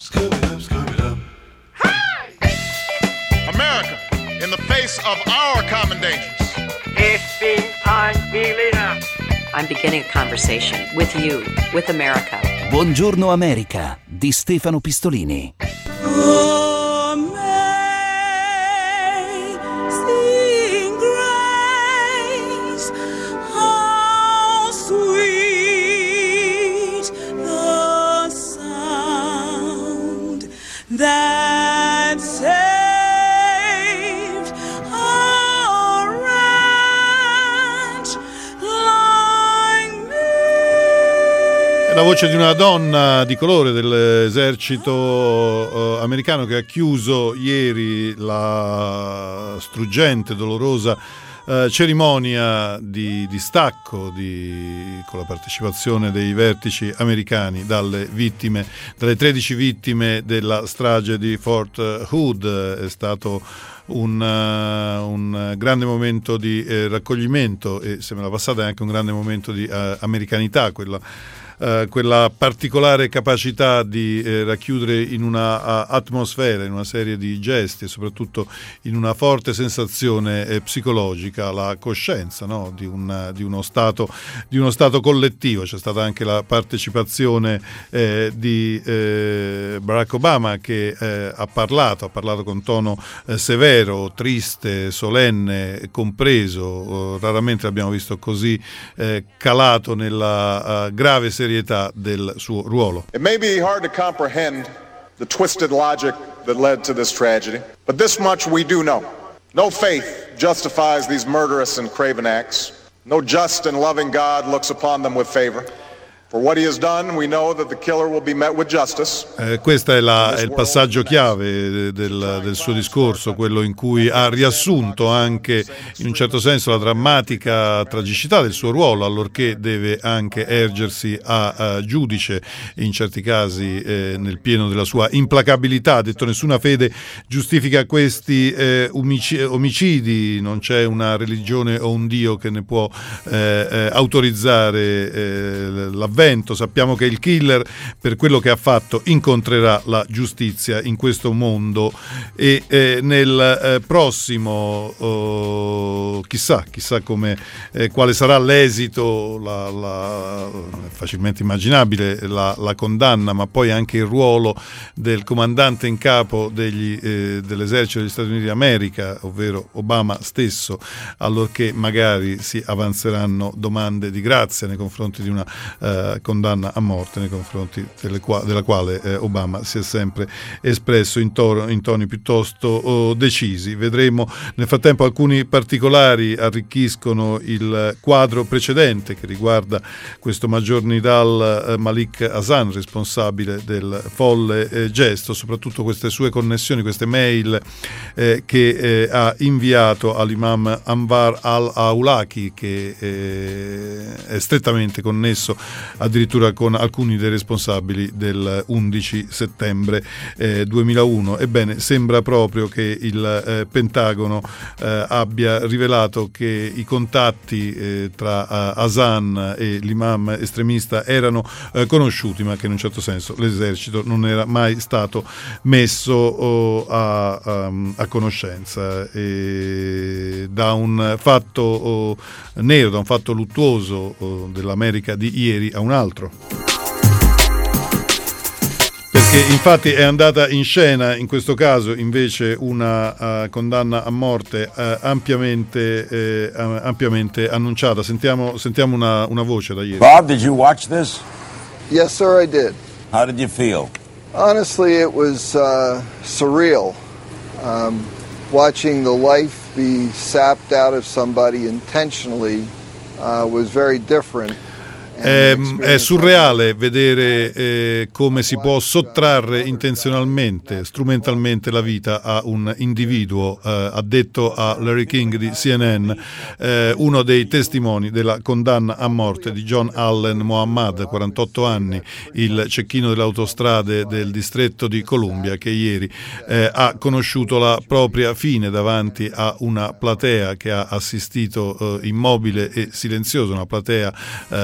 America, in the face of our common dangers. I'm beginning a conversation with you, with America. Buongiorno America di Stefano Pistolini. Amazing grace, how sweet the sound that saved a wretch like me. È la voce di una donna di colore dell'esercito americano che ha chiuso ieri la struggente, dolorosa cerimonia di distacco con la partecipazione dei vertici americani dalle 13 vittime della strage di Fort Hood. È stato un grande momento di raccoglimento e, se me la passate, anche un grande momento di americanità, quella particolare capacità di racchiudere in una atmosfera, in una serie di gesti e soprattutto in una forte sensazione psicologica la coscienza, no? di uno stato collettivo. C'è stata anche la partecipazione di Barack Obama, che ha parlato con tono severo, triste, solenne, compreso. Raramente l'abbiamo visto così calato nella grave serietà del suo ruolo. It may be hard to comprehend the twisted logic that led to this tragedy, but this much we do know. No faith justifies these murderous and craven acts. No just and loving God looks upon them with favor. For what he has done, we know that the killer will be met with justice. Questo è il passaggio chiave del suo discorso, quello in cui ha riassunto anche in un certo senso la drammatica tragicità del suo ruolo, allorché deve anche ergersi a giudice, in certi casi nel pieno della sua implacabilità. Ha detto: nessuna fede giustifica questi omicidi, non c'è una religione o un Dio che ne può autorizzare l'avvento. Sappiamo che il killer, per quello che ha fatto, incontrerà la giustizia in questo mondo e nel prossimo chissà quale sarà l'esito. È facilmente immaginabile la condanna, ma poi anche il ruolo del comandante in capo dell'esercito degli Stati Uniti d'America, ovvero Obama stesso, allorché magari si avanzeranno domande di grazia nei confronti di una condanna a morte, nei confronti della quale Obama si è sempre espresso in toni piuttosto decisi. Vedremo. Nel frattempo alcuni particolari arricchiscono il quadro precedente, che riguarda questo Major Nidal Malik Hasan, responsabile del folle gesto, soprattutto queste sue connessioni, queste mail che ha inviato all'imam Anwar al-Awlaki, che è strettamente connesso addirittura con alcuni dei responsabili del 11 settembre 2001. Ebbene, sembra proprio che il Pentagono abbia rivelato che i contatti tra Hasan e l'imam estremista erano conosciuti, ma che in un certo senso l'esercito non era mai stato messo a conoscenza. E da un fatto nero, da un fatto luttuoso dell'America di ieri a un altro, perché infatti è andata in scena in questo caso invece una condanna a morte ampiamente annunciata. Sentiamo una voce da ieri. Bob, did you watch this? Yes, sir, I did. How did you feel? Honestly, it was surreal. Watching the life be sapped out of somebody intentionally was very different. È surreale vedere come si può sottrarre intenzionalmente, strumentalmente la vita a un individuo, ha detto a Larry King di CNN uno dei testimoni della condanna a morte di John Allen Mohammad, 48 anni, il cecchino delle autostrade del distretto di Columbia, che ieri ha conosciuto la propria fine davanti a una platea che ha assistito immobile e silenziosa, una platea in parte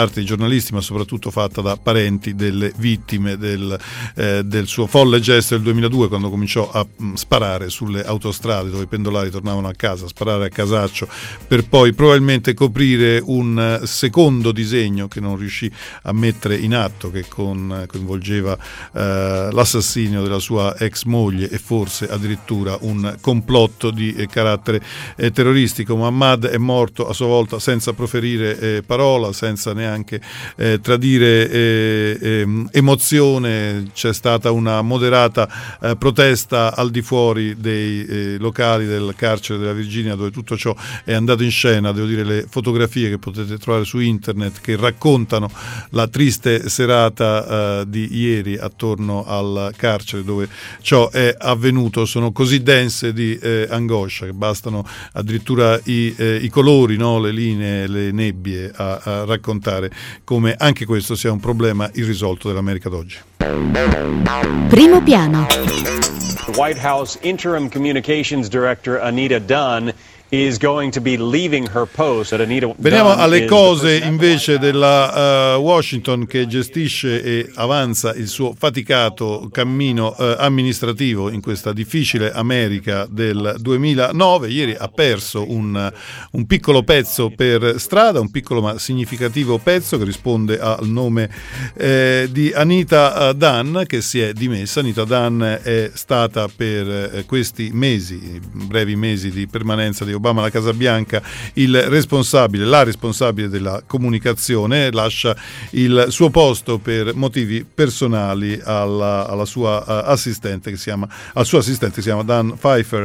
parte dei giornalisti, ma soprattutto fatta da parenti delle vittime del suo folle gesto del 2002, quando cominciò a sparare sulle autostrade dove i pendolari tornavano a casa, sparare a casaccio, per poi probabilmente coprire un secondo disegno che non riuscì a mettere in atto, che coinvolgeva l'assassinio della sua ex moglie e forse addirittura un complotto di carattere terroristico. Muhammad è morto a sua volta senza proferire parola, senza neanche tradire emozione. C'è stata una moderata protesta al di fuori dei locali del carcere della Virginia, dove tutto ciò è andato in scena. Devo dire, le fotografie che potete trovare su internet che raccontano la triste serata di ieri attorno al carcere dove ciò è avvenuto sono così dense di angoscia che bastano addirittura i colori, no? Le linee, le nebbie a raccontare come anche questo sia un problema irrisolto dell'America d'oggi. Primo piano. White House Interim Communications Director Anita Dunn is going to be leaving her post. Veniamo alle cose invece della Washington, che gestisce e avanza il suo faticato cammino amministrativo in questa difficile America del 2009. Ieri ha perso un piccolo pezzo per strada, un piccolo ma significativo pezzo che risponde al nome di Anita Dunn, che si è dimessa. Anita Dunn è stata per questi mesi, brevi mesi di permanenza di Obama alla Casa Bianca, la responsabile della comunicazione. Lascia il suo posto per motivi personali alla sua assistente che si chiama Dan Pfeiffer.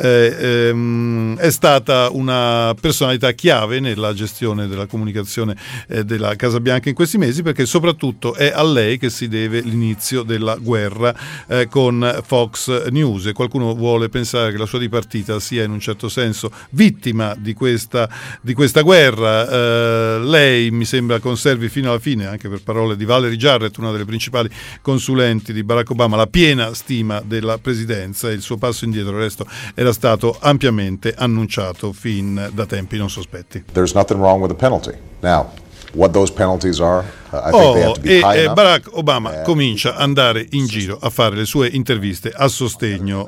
È stata una personalità chiave nella gestione della comunicazione della Casa Bianca in questi mesi, perché soprattutto è a lei che si deve l'inizio della guerra con Fox News, e qualcuno vuole pensare che la sua dipartita sia in un certo senso vittima di questa guerra. Lei mi sembra conservi fino alla fine, anche per parole di Valerie Jarrett, una delle principali consulenti di Barack Obama, la piena stima della presidenza, e il suo passo indietro del resto era stato ampiamente annunciato fin da tempi non sospetti. There's nothing wrong with the penalty. Now, what those penalties are, I think they have to be high enough. Barack Obama comincia ad andare in giro a fare le sue interviste a sostegno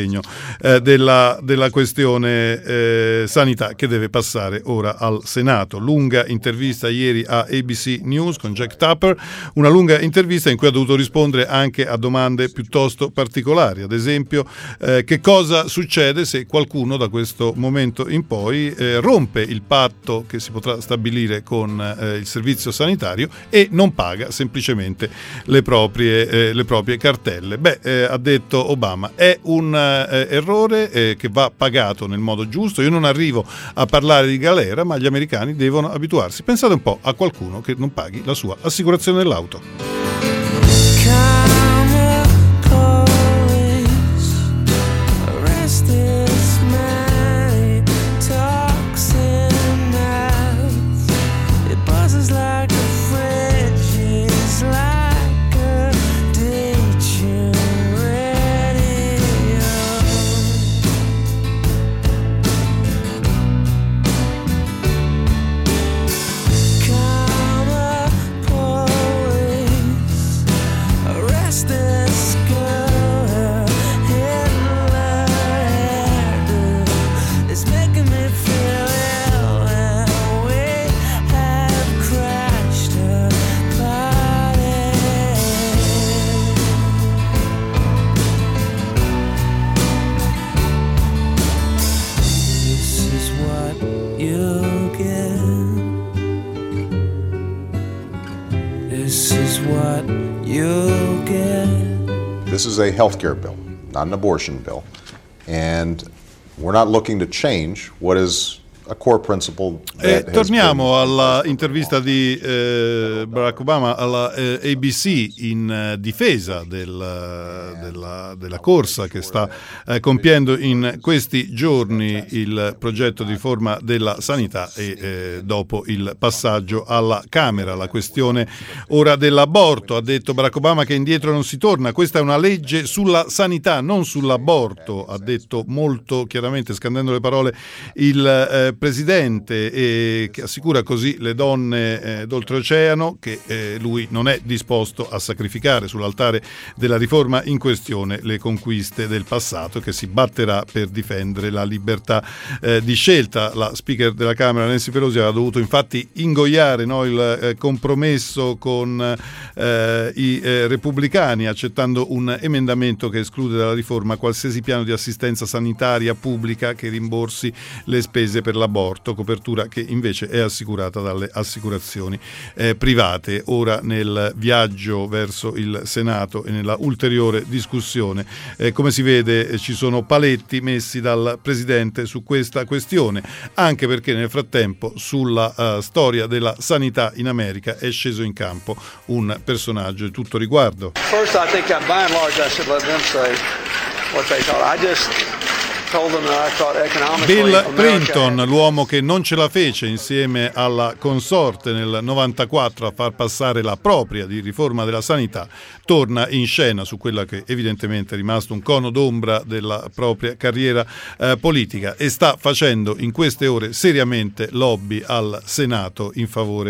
della questione sanità, che deve passare ora al Senato. Lunga intervista ieri a ABC News con Jack Tapper, una lunga intervista in cui ha dovuto rispondere anche a domande piuttosto particolari, ad esempio che cosa succede se qualcuno da questo momento in poi rompe il patto che si potrà stabilire con il servizio sanitario e non paga semplicemente le proprie cartelle. Ha detto Obama, è un errore che va pagato nel modo giusto. Io non arrivo a parlare di galera, ma gli americani devono abituarsi. Pensate un po' a qualcuno che non paghi la sua assicurazione dell'auto. This is a health care bill, not an abortion bill, and we're not looking to change what is a core principle that torniamo alla intervista di Barack Obama alla ABC in difesa della corsa che sta compiendo in questi giorni il progetto di riforma della sanità e dopo il passaggio alla Camera. La questione ora dell'aborto. Ha detto Barack Obama che indietro non si torna, questa è una legge sulla sanità, non sull'aborto, ha detto molto chiaramente, scandendo le parole, il presidente che assicura così le donne d'oltreoceano che lui non è disposto a sacrificare sull'altare della riforma in questione le conquiste del passato, che si batterà per difendere la libertà di scelta. La speaker della Camera Nancy Pelosi aveva dovuto infatti ingoiare il compromesso con i repubblicani, accettando un emendamento che esclude dalla riforma qualsiasi piano di assistenza sanitaria pubblica che rimborsi le spese per l'aborto, copertura che invece è assicurata dalle assicurazioni private. Ora nel viaggio verso il Senato e nella ulteriore discussione, come si vede, ci sono paletti messi dal Presidente su questa questione, anche perché nel frattempo sulla storia della sanità in America è sceso in campo un personaggio di tutto riguardo. First, I think by and large I should let them say what they thought. I just told them that I thought economically Bill Clinton, l'uomo che non ce la fece insieme alla consorte nel 94 a far passare la propria di riforma della sanità, torna in scena su quella che evidentemente è rimasto un cono d'ombra della propria carriera politica e sta facendo in queste ore seriamente lobby al Senato in favore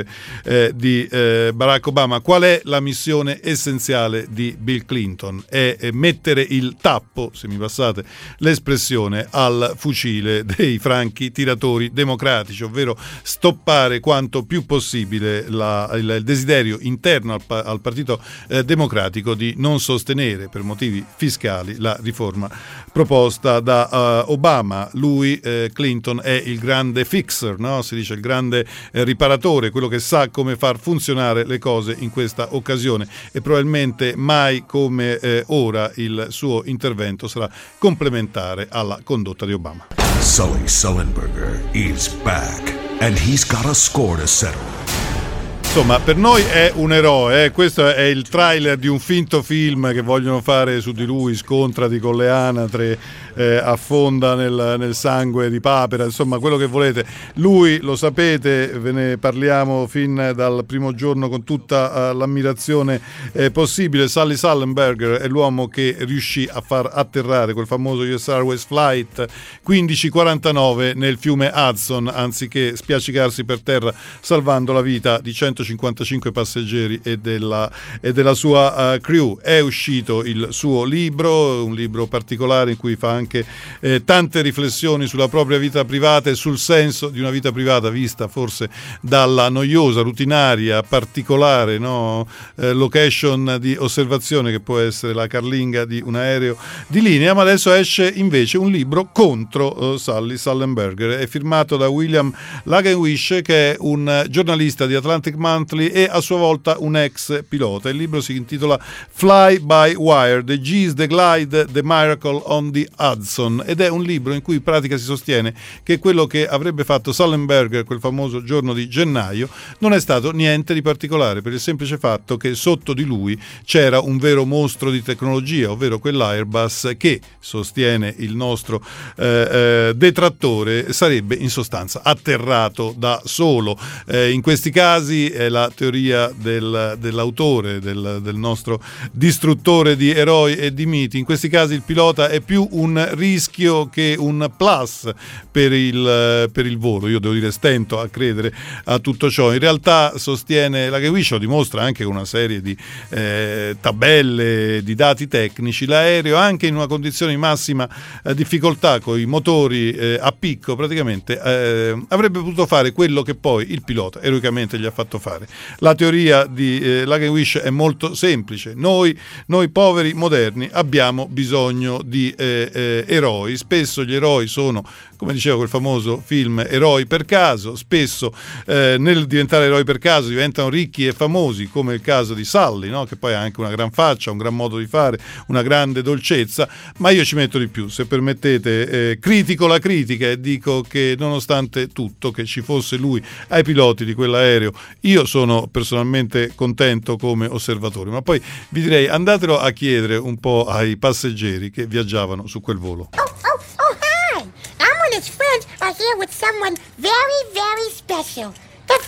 di Barack Obama. Qual è la missione essenziale di Bill Clinton? È mettere il tappo, se mi passate l'espressione, al fucile dei franchi tiratori democratici, ovvero stoppare quanto più possibile il desiderio interno al Partito Democratico di non sostenere per motivi fiscali la riforma proposta da Obama. Lui, Clinton, è il grande fixer, no? Si dice il grande riparatore, quello che sa come far funzionare le cose in questa occasione, e probabilmente mai come ora il suo intervento sarà complementare alla condotta di Obama. Sully Sullenberger is back and he's got a score to settle. Insomma, per noi è un eroe, questo è il trailer di un finto film che vogliono fare su di lui, scontrati con le anatre, affonda nel sangue di papera, insomma quello che volete. Lui, lo sapete, ve ne parliamo fin dal primo giorno con tutta l'ammirazione possibile. Sully Sullenberger è l'uomo che riuscì a far atterrare quel famoso US Airways Flight 1549 nel fiume Hudson, anziché spiaccicarsi per terra, salvando la vita di 155 passeggeri e della sua crew. È uscito il suo libro, un libro particolare in cui fa anche tante riflessioni sulla propria vita privata e sul senso di una vita privata vista forse dalla noiosa, rutinaria, particolare location di osservazione che può essere la carlinga di un aereo di linea. Ma adesso esce invece un libro contro Sully Sullenberger, è firmato da William Lagenwish, che è un giornalista di Atlantic Monthly e a sua volta un ex pilota. Il libro si intitola Fly by Wire, The G's, The Glide, The Miracle on the Hudson, ed è un libro in cui in pratica si sostiene che quello che avrebbe fatto Sullenberger quel famoso giorno di gennaio non è stato niente di particolare, per il semplice fatto che sotto di lui c'era un vero mostro di tecnologia, ovvero quell'Airbus che, sostiene il nostro detrattore, sarebbe in sostanza atterrato da solo. In questi casi è la teoria dell'autore, del nostro distruttore di eroi e di miti. In questi casi il pilota è più un rischio che un plus per il volo. Io devo dire, stento a credere a tutto ciò. In realtà, sostiene Lagenwish, lo dimostra anche con una serie di tabelle, di dati tecnici, l'aereo, anche in una condizione di massima difficoltà, con i motori a picco, praticamente avrebbe potuto fare quello che poi il pilota eroicamente gli ha fatto fare. La teoria di Lagenwish è molto semplice: noi poveri moderni abbiamo bisogno di eroi. Spesso gli eroi sono, come diceva quel famoso film, eroi per caso. Spesso nel diventare eroi per caso diventano ricchi e famosi, come il caso di Sully, no? Che poi ha anche una gran faccia, un gran modo di fare, una grande dolcezza. Ma io ci metto di più, se permettete, critico la critica e dico che nonostante tutto che ci fosse lui ai piloti di quell'aereo, io sono personalmente contento come osservatore. Ma poi vi direi, andatelo a chiedere un po' ai passeggeri che viaggiavano su quel volo. Oh, hi! I'm and his friends are here with someone very, very special. The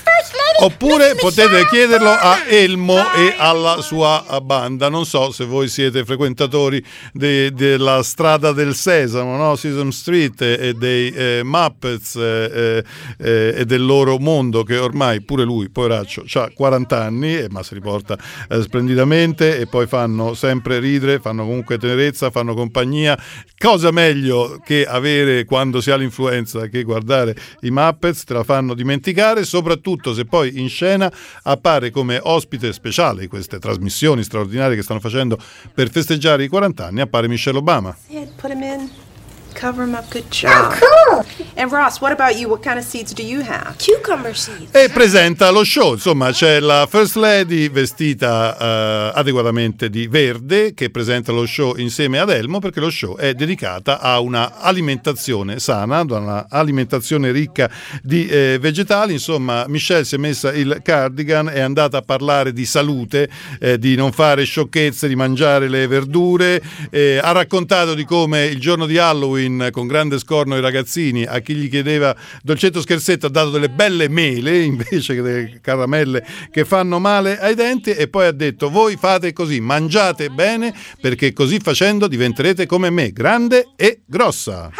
Oppure potete chiederlo a Elmo e alla sua banda. Non so se voi siete frequentatori della strada del Sesamo, no? Sesame Street e dei Muppets e del loro mondo, che ormai pure lui, poveraccio, ha 40 anni, ma si riporta splendidamente, e poi fanno sempre ridere, fanno comunque tenerezza, fanno compagnia. Cosa meglio che avere, quando si ha l'influenza, che guardare i Muppets? Te la fanno dimenticare, soprattutto se poi in scena appare come ospite speciale di queste trasmissioni straordinarie che stanno facendo per festeggiare i 40 anni, appare Michelle Obama. Put him in. Cover him up. Good job. Oh, cool. And Ross, what about you? What kind of seeds do you have? Cucumber seeds. E presenta lo show, insomma c'è la First Lady vestita adeguatamente di verde, che presenta lo show insieme ad Elmo, perché lo show è dedicata a una alimentazione sana, una alimentazione ricca di vegetali. Insomma, Michelle si è messa il cardigan, è andata a parlare di salute, di non fare sciocchezze, di mangiare le verdure, ha raccontato di come il giorno di Halloween, con grande scorno ai ragazzini, a chi gli chiedeva dolcetto scherzetto ha dato delle belle mele invece che delle caramelle che fanno male ai denti, e poi ha detto: voi fate così, mangiate bene, perché così facendo diventerete come me, grande e grossa.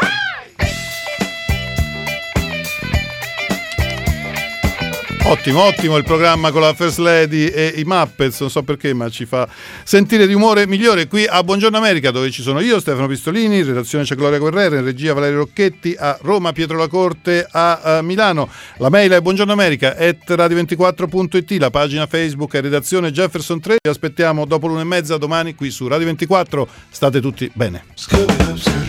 Ottimo il programma con la First Lady e i Muppets, non so perché, ma ci fa sentire di umore migliore qui a Buongiorno America, dove ci sono io, Stefano Pistolini, in redazione c'è Gloria Guerrero, in regia Valerio Rocchetti, a Roma Pietro Lacorte, a Milano la mail è buongiornoamerica@radio24.it, la pagina Facebook è redazione Jefferson 3. Vi aspettiamo dopo l'1:30 domani qui su Radio 24. State tutti bene.